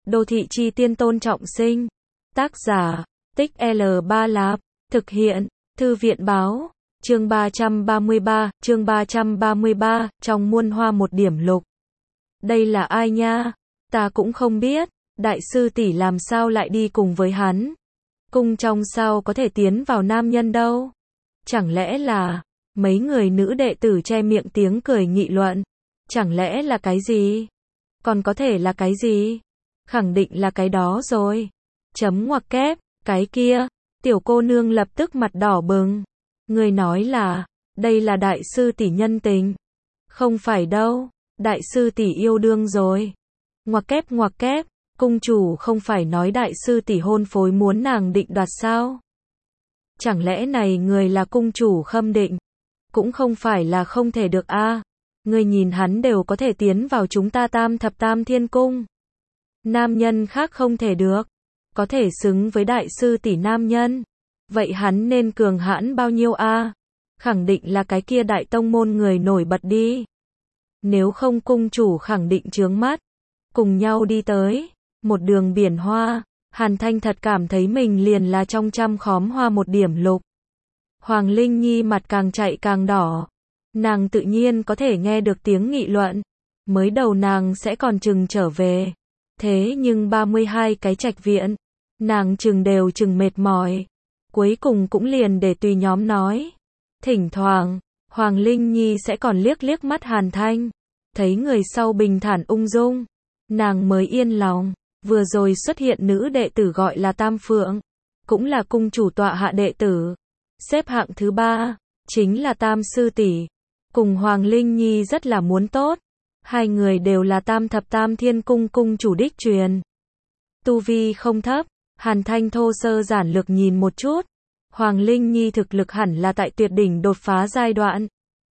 Đô thị chi tiên Tôn Trọng Sinh. Tác giả, Tích L Ba Lạp. Thực hiện, Thư viện Báo. Chương 333, trong muôn hoa một điểm lục. Đây là ai nha? Ta cũng không biết, đại sư tỷ làm sao lại đi cùng với hắn? Cung trong sao có thể tiến vào nam nhân đâu? Chẳng lẽ là, mấy người nữ đệ tử che miệng tiếng cười nghị luận. Chẳng lẽ là cái gì? Còn có thể là cái gì? Khẳng định là cái đó rồi. Chấm ngoặc kép, cái kia. Tiểu cô nương lập tức mặt đỏ bừng. Người nói là, đây là đại sư tỷ nhân tình. Không phải đâu, đại sư tỷ yêu đương rồi. Ngoặc kép, cung chủ không phải nói đại sư tỷ hôn phối muốn nàng định đoạt sao? Chẳng lẽ này người là cung chủ Khâm Định? Cũng không phải là không thể được a. Người nhìn hắn đều có thể tiến vào chúng ta Tam Thập Tam Thiên Cung. Nam nhân khác không thể được. Có thể xứng với đại sư tỷ nam nhân. Vậy hắn nên cường hãn bao nhiêu a? Khẳng định là cái kia đại tông môn người nổi bật đi. Nếu không cung chủ khẳng định chướng mắt. Cùng nhau đi tới. Một đường biển hoa. Hàn Thanh thật cảm thấy mình liền là trong trăm khóm hoa một điểm lục. Hoàng Linh Nhi mặt càng chạy càng đỏ. Nàng tự nhiên có thể nghe được tiếng nghị luận. Mới đầu nàng sẽ còn chừng trở về. Thế nhưng 32 cái trạch viện. Nàng chừng đều chừng mệt mỏi. Cuối cùng cũng liền để tùy nhóm nói. Thỉnh thoảng, Hoàng Linh Nhi sẽ còn liếc liếc mắt Hàn Thanh. Thấy người sau bình thản ung dung. Nàng mới yên lòng. Vừa rồi xuất hiện nữ đệ tử gọi là Tam Phượng. Cũng là cung chủ tọa hạ đệ tử. Xếp hạng thứ 3. Chính là Tam Sư Tỷ. Cùng Hoàng Linh Nhi rất là muốn tốt. Hai người đều là Tam Thập Tam Thiên Cung cung chủ đích truyền. Tu vi không thấp. Hàn Thanh thô sơ giản lược nhìn một chút. Hoàng Linh Nhi thực lực hẳn là tại tuyệt đỉnh đột phá giai đoạn.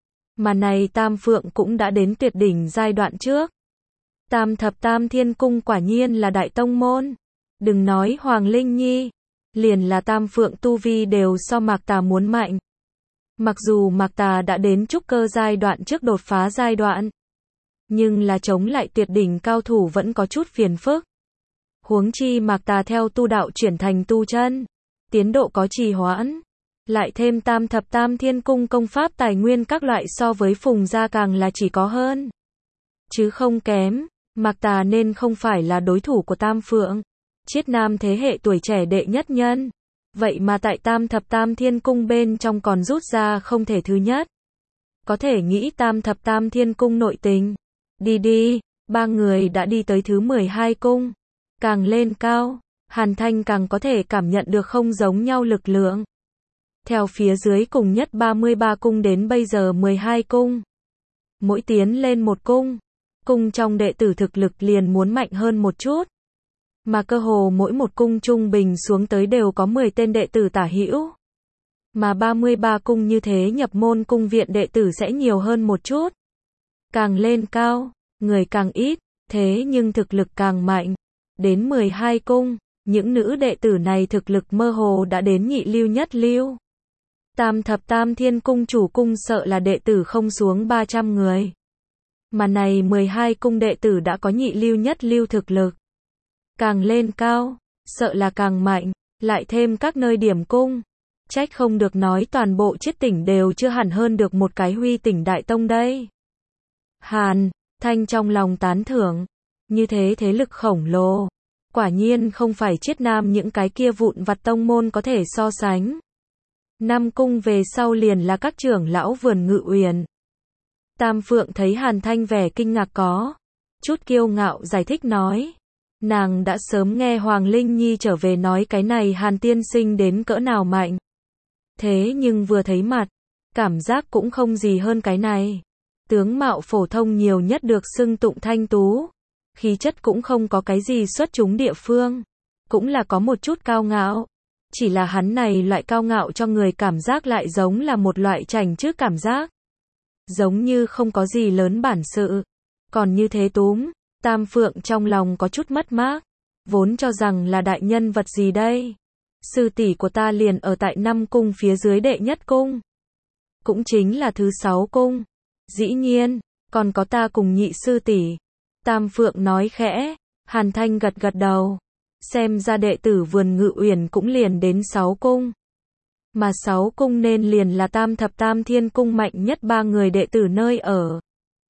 Mà này Tam Phượng cũng đã đến tuyệt đỉnh giai đoạn trước. Tam Thập Tam Thiên Cung quả nhiên là đại tông môn. Đừng nói Hoàng Linh Nhi. Liền là Tam Phượng tu vi đều so Mạc Tà muốn mạnh. Mặc dù Mạc Tà đã đến trúc cơ giai đoạn trước đột phá giai đoạn. Nhưng là chống lại tuyệt đỉnh cao thủ vẫn có chút phiền phức. Huống chi Mạc Tà theo tu đạo chuyển thành tu chân. Tiến độ có trì hoãn. Lại thêm Tam Thập Tam Thiên Cung công pháp tài nguyên các loại so với Phùng gia càng là chỉ có hơn. Chứ không kém. Mạc Tà nên không phải là đối thủ của Tam Phượng. Chiết Nam thế hệ tuổi trẻ đệ nhất nhân. Vậy mà tại Tam Thập Tam Thiên Cung bên trong còn rút ra không thể thứ nhất. Có thể nghĩ Tam Thập Tam Thiên Cung nội tình. Đi, ba người đã đi tới thứ 12 cung. Càng lên cao, Hàn Thanh càng có thể cảm nhận được không giống nhau lực lượng. Theo phía dưới cùng nhất 33 cung đến bây giờ 12 cung. Mỗi tiến lên một cung. Cung trong đệ tử thực lực liền muốn mạnh hơn một chút. Mà cơ hồ mỗi một cung trung bình xuống tới đều có 10 tên đệ tử tả hữu. Mà 33 cung như thế nhập môn cung viện đệ tử sẽ nhiều hơn một chút. Càng lên cao, người càng ít, thế nhưng thực lực càng mạnh. Đến 12 cung, những nữ đệ tử này thực lực mơ hồ đã đến nhị lưu nhất lưu. Tam Thập Tam Thiên Cung chủ cung sợ là đệ tử không xuống 300 người. Mà này 12 cung đệ tử đã có nhị lưu nhất lưu thực lực. Càng lên cao, sợ là càng mạnh, lại thêm các nơi điểm cung. Trách không được nói toàn bộ Chiết tỉnh đều chưa hẳn hơn được một cái Huy tỉnh đại tông đây. Hàn Thanh trong lòng tán thưởng. Như thế thế lực khổng lồ. Quả nhiên không phải Chiết Nam những cái kia vụn vặt tông môn có thể so sánh. Năm cung về sau liền là các trưởng lão vườn Ngự Uyển. Tam Phượng thấy Hàn Thanh vẻ kinh ngạc có chút kiêu ngạo giải thích nói. Nàng đã sớm nghe Hoàng Linh Nhi trở về nói cái này Hàn tiên sinh đến cỡ nào mạnh. Thế nhưng vừa thấy mặt, cảm giác cũng không gì hơn cái này. Tướng mạo phổ thông nhiều nhất được xưng tụng thanh tú. Khí chất cũng không có cái gì xuất chúng địa phương. Cũng là có một chút cao ngạo. Chỉ là hắn này loại cao ngạo cho người cảm giác lại giống là một loại chảnh chước cảm giác. Giống như không có gì lớn bản sự. Còn như thế túm, Tam Phượng trong lòng có chút mất mát. Vốn cho rằng là đại nhân vật gì đây. Sư tỷ của ta liền ở tại 5 cung phía dưới đệ nhất cung. Cũng chính là thứ 6 cung. Dĩ nhiên, còn có ta cùng nhị sư tỷ. Tam Phượng nói khẽ. Hàn Thanh gật gật đầu. Xem ra đệ tử Vườn Ngự Uyển cũng liền đến 6 cung. Mà 6 cung nên liền là Tam Thập Tam Thiên Cung mạnh nhất 3 người đệ tử nơi ở.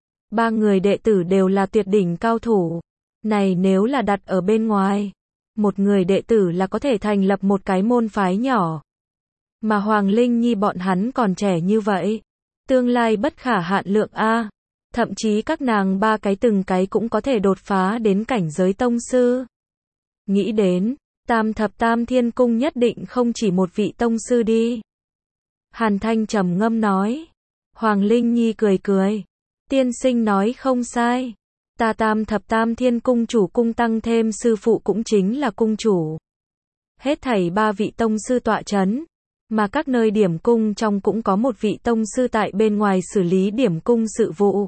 3 người đệ tử đều là tuyệt đỉnh cao thủ. Này nếu là đặt ở bên ngoài, một người đệ tử là có thể thành lập một cái môn phái nhỏ. Mà Hoàng Linh Nhi bọn hắn còn trẻ như vậy, tương lai bất khả hạn lượng a. Thậm chí các nàng 3 cái từng cái cũng có thể đột phá đến cảnh giới tông sư. Nghĩ đến, Tam Thập Tam Thiên Cung nhất định không chỉ một vị tông sư đi. Hàn Thanh trầm ngâm nói. Hoàng Linh Nhi cười cười. Tiên sinh nói không sai. Ta Tam Thập Tam Thiên Cung chủ cung tăng thêm sư phụ cũng chính là cung chủ. Hết thảy 3 vị tông sư tọa chấn. Mà các nơi điểm cung trong cũng có một vị tông sư tại bên ngoài xử lý điểm cung sự vụ.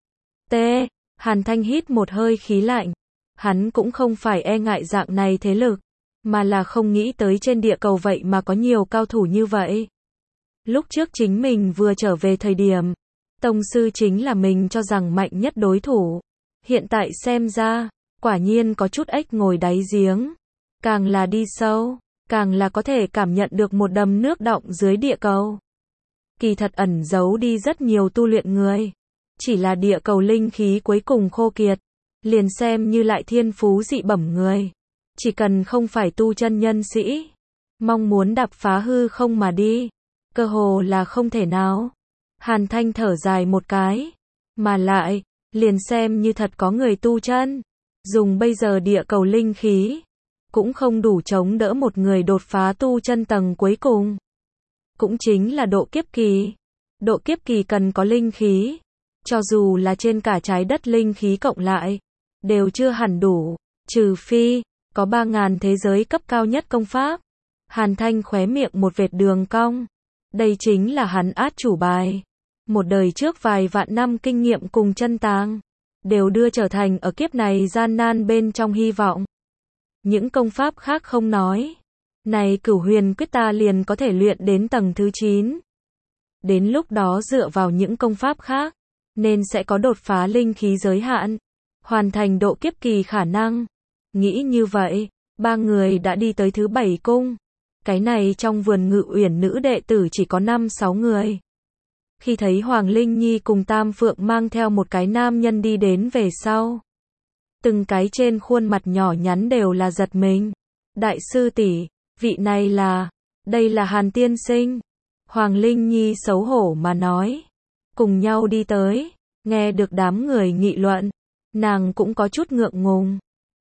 T. Hàn Thanh hít một hơi khí lạnh. Hắn cũng không phải e ngại dạng này thế lực, mà là không nghĩ tới trên địa cầu vậy mà có nhiều cao thủ như vậy. Lúc trước chính mình vừa trở về thời điểm, tông sư chính là mình cho rằng mạnh nhất đối thủ. Hiện tại xem ra, quả nhiên có chút ếch ngồi đáy giếng. Càng là đi sâu, càng là có thể cảm nhận được một đầm nước đọng dưới địa cầu. Kỳ thật ẩn giấu đi rất nhiều tu luyện người. Chỉ là địa cầu linh khí cuối cùng khô kiệt. Liền xem như lại thiên phú dị bẩm người. Chỉ cần không phải tu chân nhân sĩ. Mong muốn đạp phá hư không mà đi. Cơ hồ là không thể nào. Hàn Thanh thở dài một cái. Mà lại, liền xem như thật có người tu chân. Dùng bây giờ địa cầu linh khí. Cũng không đủ chống đỡ một người đột phá tu chân tầng cuối cùng. Cũng chính là độ kiếp kỳ. Độ kiếp kỳ cần có linh khí. Cho dù là trên cả trái đất linh khí cộng lại. Đều chưa hẳn đủ. Trừ phi, có 3.000 thế giới cấp cao nhất công pháp. Hàn Thanh khóe miệng một vệt đường cong. Đây chính là hắn át chủ bài. Một đời trước vài vạn năm kinh nghiệm cùng chân tàng. Đều đưa trở thành ở kiếp này gian nan bên trong hy vọng. Những công pháp khác không nói. Này Cửu Huyền Quyết ta liền có thể luyện đến tầng thứ 9. Đến lúc đó dựa vào những công pháp khác, nên sẽ có đột phá linh khí giới hạn. Hoàn thành độ kiếp kỳ khả năng. Nghĩ như vậy, 3 người đã đi tới thứ 7 cung. Cái này trong Vườn Ngự Uyển nữ đệ tử chỉ có 5-6 người. Khi thấy Hoàng Linh Nhi cùng Tam Phượng mang theo một cái nam nhân đi đến về sau. Từng cái trên khuôn mặt nhỏ nhắn đều là giật mình. Đại sư tỷ, vị này là, đây là Hàn tiên sinh. Hoàng Linh Nhi xấu hổ mà nói. Cùng nhau đi tới, nghe được đám người nghị luận. Nàng cũng có chút ngượng ngùng.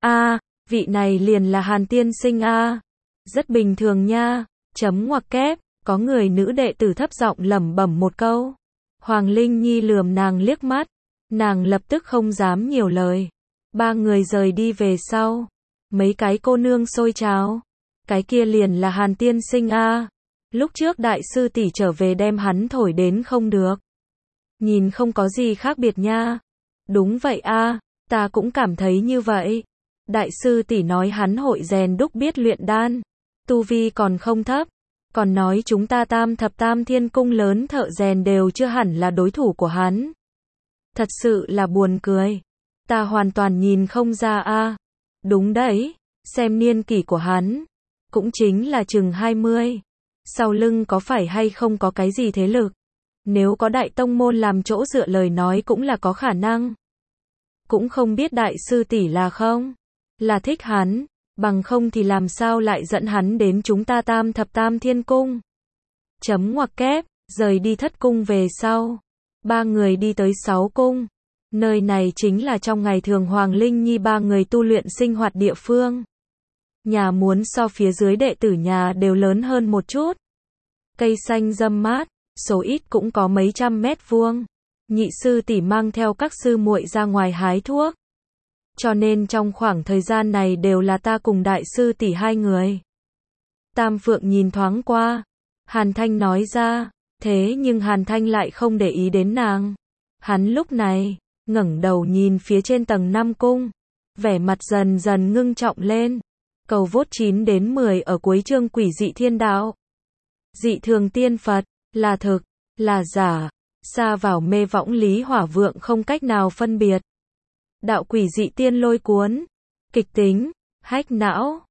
Vị này liền là Hàn tiên sinh rất bình thường nha. Chấm ngoặc kép, có người nữ đệ tử thấp giọng lẩm bẩm một câu. Hoàng Linh Nhi lườm nàng liếc mắt. Nàng lập tức không dám nhiều lời. 3 người rời đi về sau. Mấy cái cô nương xôi chào. Cái kia liền là Hàn tiên sinh Lúc trước đại sư tỷ trở về đem hắn thổi đến không được. Nhìn không có gì khác biệt nha. Đúng vậy ta cũng cảm thấy như vậy. Đại sư tỷ nói hắn hội rèn đúc biết luyện đan. Tu vi còn không thấp. Còn nói chúng ta Tam Thập Tam Thiên Cung lớn thợ rèn đều chưa hẳn là đối thủ của hắn. Thật sự là buồn cười. Ta hoàn toàn nhìn không ra Đúng đấy, xem niên kỷ của hắn. Cũng chính là chừng 20. Sau lưng có phải hay không có cái gì thế lực. Nếu có đại tông môn làm chỗ dựa lời nói cũng là có khả năng. Cũng không biết đại sư tỷ là không. Là thích hắn. Bằng không thì làm sao lại dẫn hắn đến chúng ta Tam Thập Tam Thiên Cung. Chấm ngoặc kép, rời đi thất cung về sau. 3 người đi tới 6 cung. Nơi này chính là trong ngày thường Hoàng Linh Nhi 3 người tu luyện sinh hoạt địa phương. Nhà muốn so phía dưới đệ tử nhà đều lớn hơn một chút. Cây xanh râm mát, số ít cũng có mấy trăm mét vuông. Nhị sư tỷ mang theo các sư muội ra ngoài hái thuốc. Cho nên trong khoảng thời gian này đều là ta cùng đại sư tỷ 2 người. Tam Phượng nhìn thoáng qua. Hàn Thanh nói ra. Thế nhưng Hàn Thanh lại không để ý đến nàng. Hắn lúc này ngẩng đầu nhìn phía trên tầng 5 cung. Vẻ mặt dần dần ngưng trọng lên. Cầu vốt 9 đến 10 ở cuối chương Quỷ Dị Thiên Đạo. Dị thường tiên Phật, là thực, là giả. Xa vào mê võng lý hỏa vượng không cách nào phân biệt. Đạo quỷ dị tiên lôi cuốn. Kịch tính, hack não.